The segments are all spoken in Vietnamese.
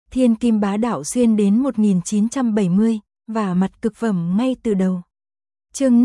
Thiên kim bá đạo xuyên đến 1970, và mặt cực phẩm ngay từ đầu. Chương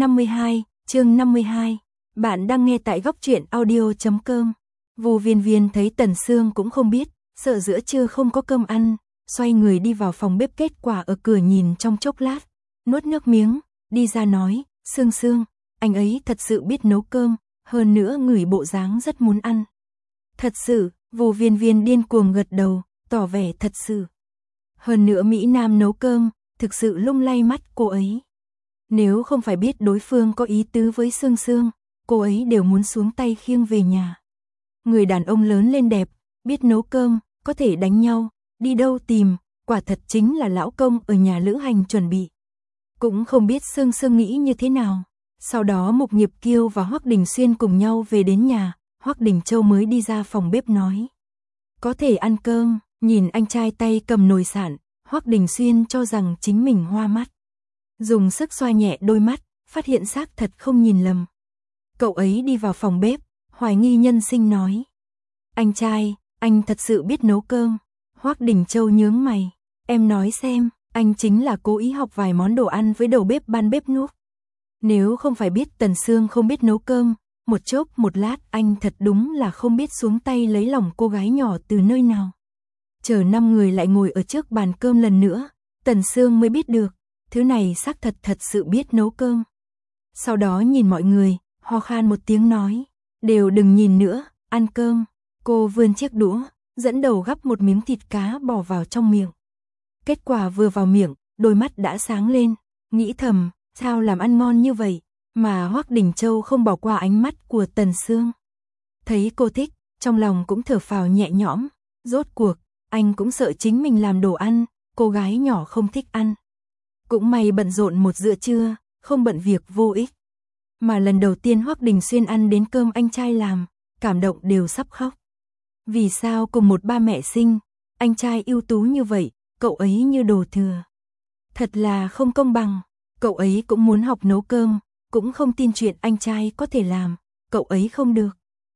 52, bạn đang nghe tại góc truyện audio.com. Vu Viên Viên thấy Tần Sương cũng không biết, sợ giữa trưa không có cơm ăn, xoay người đi vào phòng bếp, kết quả ở cửa nhìn trong chốc lát, nuốt nước miếng, đi ra nói, Sương Sương, anh ấy thật sự biết nấu cơm, hơn nữa ngửi bộ dáng rất muốn ăn. Thật sự, Vu Viên Viên điên cuồng gật đầu, tỏ vẻ thật sự. Hơn nữa Mỹ Nam nấu cơm, thực sự lung lay mắt cô ấy. Nếu không phải biết đối phương có ý tứ với Sương Sương, cô ấy đều muốn xuống tay khiêng về nhà. Người đàn ông lớn lên đẹp, biết nấu cơm, có thể đánh nhau, đi đâu tìm, quả thật chính là lão công ở nhà lữ hành chuẩn bị. Cũng không biết Sương Sương nghĩ như thế nào. Sau đó Mục Nghiệp Kiêu và Hoắc Đình Xuyên cùng nhau về đến nhà, Hoắc Đình Châu mới đi ra phòng bếp nói. Có thể ăn cơm, nhìn anh trai tay cầm nồi sạn, Hoắc Đình Xuyên cho rằng chính mình hoa mắt. Dùng sức xoa nhẹ đôi mắt, phát hiện xác thật không nhìn lầm. Cậu ấy đi vào phòng bếp, hoài nghi nhân sinh nói. Anh trai, anh thật sự biết nấu cơm. Hoắc Đình Châu nhướng mày. Em nói xem, anh chính là cố ý học vài món đồ ăn với đầu bếp ban bếp núc. Nếu không phải biết Tần Sương không biết nấu cơm, một chốc một lát anh thật đúng là không biết xuống tay lấy lòng cô gái nhỏ từ nơi nào. Chờ 5 người lại ngồi ở trước bàn cơm lần nữa, Tần Sương mới biết được, thứ này xác thật sự biết nấu cơm. Sau đó nhìn mọi người, ho khan một tiếng nói, đều đừng nhìn nữa, ăn cơm. Cô vươn chiếc đũa, dẫn đầu gắp một miếng thịt cá bỏ vào trong miệng. Kết quả vừa vào miệng, đôi mắt đã sáng lên, nghĩ thầm, sao làm ăn ngon như vậy, mà Hoắc Đình Châu không bỏ qua ánh mắt của Tần Sương. Thấy cô thích, trong lòng cũng thở phào nhẹ nhõm, rốt cuộc, anh cũng sợ chính mình làm đồ ăn, cô gái nhỏ không thích ăn. Cũng may bận rộn một bữa trưa, không bận việc vô ích. Mà lần đầu tiên Hoắc Đình Xuyên ăn đến cơm anh trai làm, cảm động đều sắp khóc. Vì sao cùng một ba mẹ sinh, anh trai ưu tú như vậy, cậu ấy như đồ thừa. Thật là không công bằng, cậu ấy cũng muốn học nấu cơm, cũng không tin chuyện anh trai có thể làm, cậu ấy không được.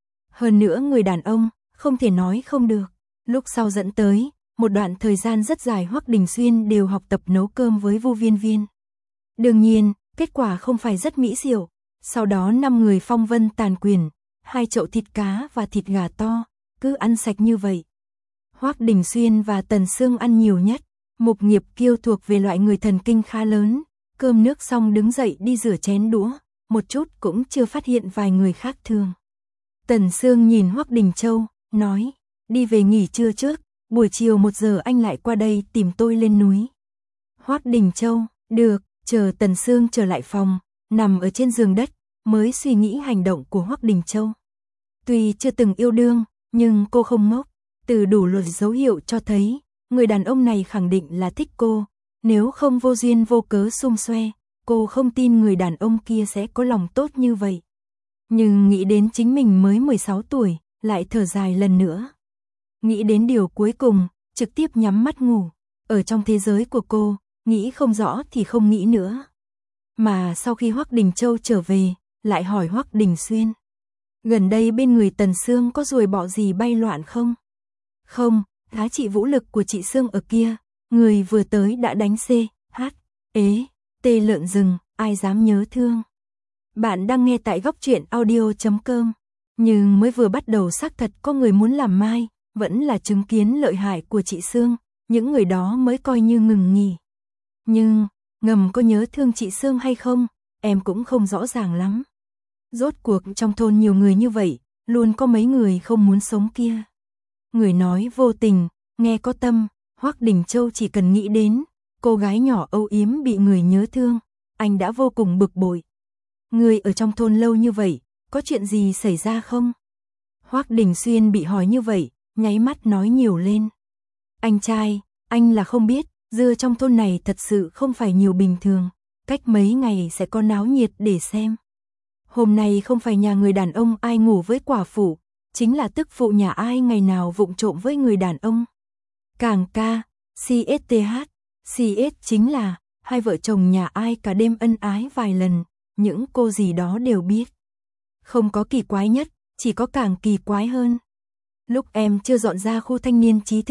Hơn nữa người đàn ông, không thể nói không được. Lúc sau dẫn tới, một đoạn thời gian rất dài Hoắc Đình Xuyên đều học tập nấu cơm với Vu Viên Viên. Đương nhiên, kết quả không phải rất mỹ diệu. Sau đó 5 người phong vân tàn quyền, 2 chậu thịt cá và thịt gà to, cứ ăn sạch như vậy. Hoắc Đình Xuyên và Tần Sương ăn nhiều nhất, Mục Nghiệp Kiêu thuộc về loại người thần kinh khá lớn, cơm nước xong đứng dậy đi rửa chén đũa, một chút cũng chưa phát hiện vài người khác thường. Tần Sương nhìn Hoắc Đình Châu, nói, đi về nghỉ trưa trước, buổi chiều 1 giờ anh lại qua đây tìm tôi lên núi. Hoắc Đình Châu, được, chờ Tần Sương trở lại phòng, nằm ở trên giường đất, mới suy nghĩ hành động của Hoắc Đình Châu. Tuy chưa từng yêu đương, nhưng cô không ngốc, từ đủ loại dấu hiệu cho thấy, người đàn ông này khẳng định là thích cô, nếu không vô duyên vô cớ xung xoe, cô không tin người đàn ông kia sẽ có lòng tốt như vậy. Nhưng nghĩ đến chính mình mới 16 tuổi, lại thở dài lần nữa. Nghĩ đến điều cuối cùng, trực tiếp nhắm mắt ngủ, ở trong thế giới của cô, nghĩ không rõ thì không nghĩ nữa. Mà sau khi Hoắc Đình Châu trở về, lại hỏi Hoắc Đình Xuyên. Gần đây bên người Tần Sương có ruồi bọ gì bay loạn không? Không, giá trị vũ lực của chị Sương ở kia, người vừa tới đã đánh tê lợn rừng, ai dám nhớ thương. Bạn đang nghe tại góc truyện audio.com. Nhưng mới vừa bắt đầu xác thật có người muốn làm mai, vẫn là chứng kiến lợi hại của chị Sương, những người đó mới coi như ngừng nghỉ. Nhưng, ngầm có nhớ thương chị Sương hay không, em cũng không rõ ràng lắm. Rốt cuộc trong thôn nhiều người như vậy, luôn có mấy người không muốn sống kia. Người nói vô tình, nghe có tâm, Hoắc Đình Châu chỉ cần nghĩ đến, cô gái nhỏ âu yếm bị người nhớ thương, anh đã vô cùng bực bội. Người ở trong thôn lâu như vậy, có chuyện gì xảy ra không? Hoắc Đình Xuyên bị hỏi như vậy, nháy mắt nói nhiều lên. Anh trai, anh là không biết, dưa trong thôn này thật sự không phải nhiều bình thường, cách mấy ngày sẽ có náo nhiệt để xem. Hôm nay không phải nhà người đàn ông ai ngủ với quả phụ, chính là tức phụ nhà ai ngày nào vụng trộm với người đàn ông. Càng ca, CS chính là hai vợ chồng nhà ai cả đêm ân ái vài lần, những cô gì đó đều biết. Không có kỳ quái nhất, chỉ có càng kỳ quái hơn. Lúc em chưa dọn ra khu thanh niên trí thức,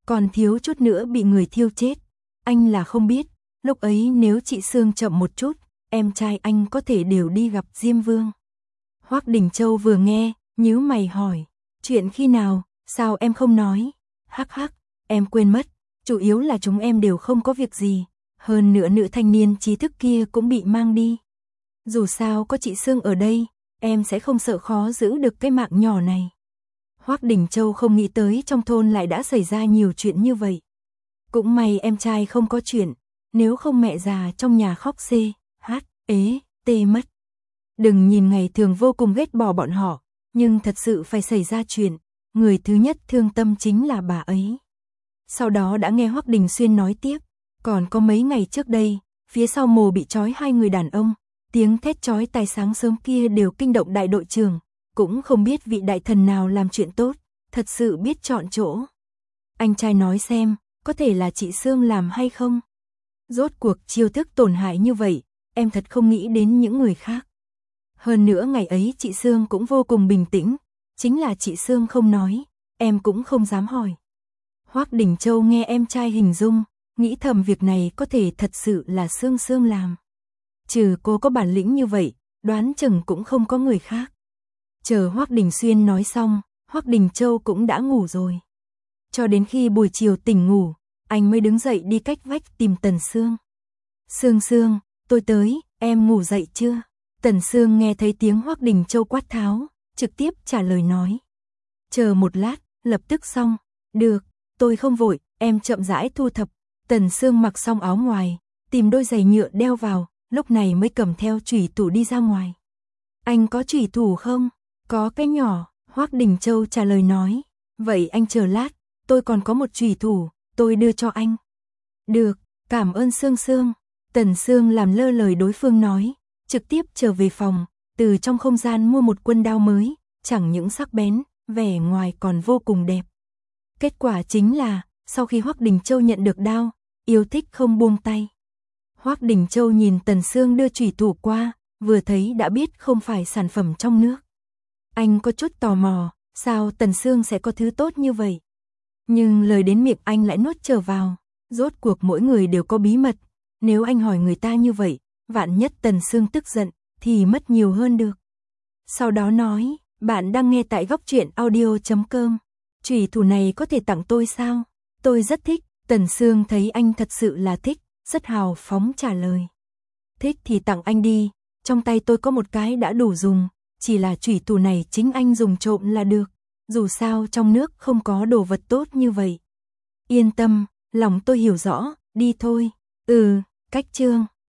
còn thiếu chút nữa bị người thiêu chết. Anh là không biết, lúc ấy nếu chị Sương chậm một chút, em trai anh có thể đều đi gặp Diêm Vương. Hoắc Đình Châu vừa nghe, nhíu mày hỏi, chuyện khi nào, sao em không nói? Hắc hắc, em quên mất, chủ yếu là chúng em đều không có việc gì, hơn nữa nữ thanh niên trí thức kia cũng bị mang đi. Dù sao có chị Sương ở đây, em sẽ không sợ khó giữ được cái mạng nhỏ này. Hoắc Đình Châu không nghĩ tới trong thôn lại đã xảy ra nhiều chuyện như vậy. Cũng may em trai không có chuyện, nếu không mẹ già trong nhà khóc xê, hát, ế, tê mất. Đừng nhìn ngày thường vô cùng ghét bỏ bọn họ, nhưng thật sự phải xảy ra chuyện, người thứ nhất thương tâm chính là bà ấy. Sau đó đã nghe Hoắc Đình Xuyên nói tiếp, còn có mấy ngày trước đây, phía sau mồ bị trói 2 người đàn ông, tiếng thét chói tai sáng sớm kia đều kinh động đại đội trưởng, cũng không biết vị đại thần nào làm chuyện tốt, thật sự biết chọn chỗ. Anh trai nói xem, có thể là chị Sương làm hay không? Rốt cuộc chiêu thức tổn hại như vậy, em thật không nghĩ đến những người khác. Hơn nữa ngày ấy chị Sương cũng vô cùng bình tĩnh, chính là chị Sương không nói, em cũng không dám hỏi. Hoắc Đình Châu nghe em trai hình dung, nghĩ thầm việc này có thể thật sự là Sương Sương làm. Trừ cô có bản lĩnh như vậy, đoán chừng cũng không có người khác. Chờ Hoắc Đình Xuyên nói xong, Hoắc Đình Châu cũng đã ngủ rồi. Cho đến khi buổi chiều tỉnh ngủ, anh mới đứng dậy đi cách vách tìm Tần Sương. Sương Sương, tôi tới, em ngủ dậy chưa? Tần Sương nghe thấy tiếng Hoắc Đình Châu quát tháo, trực tiếp trả lời nói. Chờ một lát, lập tức xong. Được, tôi không vội, em chậm rãi thu thập. Tần Sương mặc xong áo ngoài, tìm đôi giày nhựa đeo vào, lúc này mới cầm theo chủy thủ đi ra ngoài. Anh có chủy thủ không? Có cái nhỏ, Hoắc Đình Châu trả lời nói. Vậy anh chờ lát, tôi còn có một chủy thủ, tôi đưa cho anh. Được, cảm ơn Sương Sương. Tần Sương làm lơ lời đối phương nói, trực tiếp trở về phòng, từ trong không gian mua một quân đao mới, chẳng những sắc bén, vẻ ngoài còn vô cùng đẹp. Kết quả chính là, sau khi Hoắc Đình Châu nhận được đao, yêu thích không buông tay. Hoắc Đình Châu nhìn Tần Sương đưa chủy thủ qua, vừa thấy đã biết không phải sản phẩm trong nước. Anh có chút tò mò, sao Tần Sương sẽ có thứ tốt như vậy? Nhưng lời đến miệng anh lại nuốt trở vào, rốt cuộc mỗi người đều có bí mật, nếu anh hỏi người ta như vậy, vạn nhất Tần Sương tức giận, thì mất nhiều hơn được. Sau đó nói, bạn đang nghe tại Góc Truyện Audio.com, chủy thủ này có thể tặng tôi sao? Tôi rất thích. Tần Sương thấy anh thật sự là thích, rất hào phóng trả lời. Thích thì tặng anh đi, trong tay tôi có một cái đã đủ dùng, chỉ là chủy thủ này chính anh dùng trộm là được, dù sao trong nước không có đồ vật tốt như vậy. Yên tâm, lòng tôi hiểu rõ, đi thôi. Cách chương.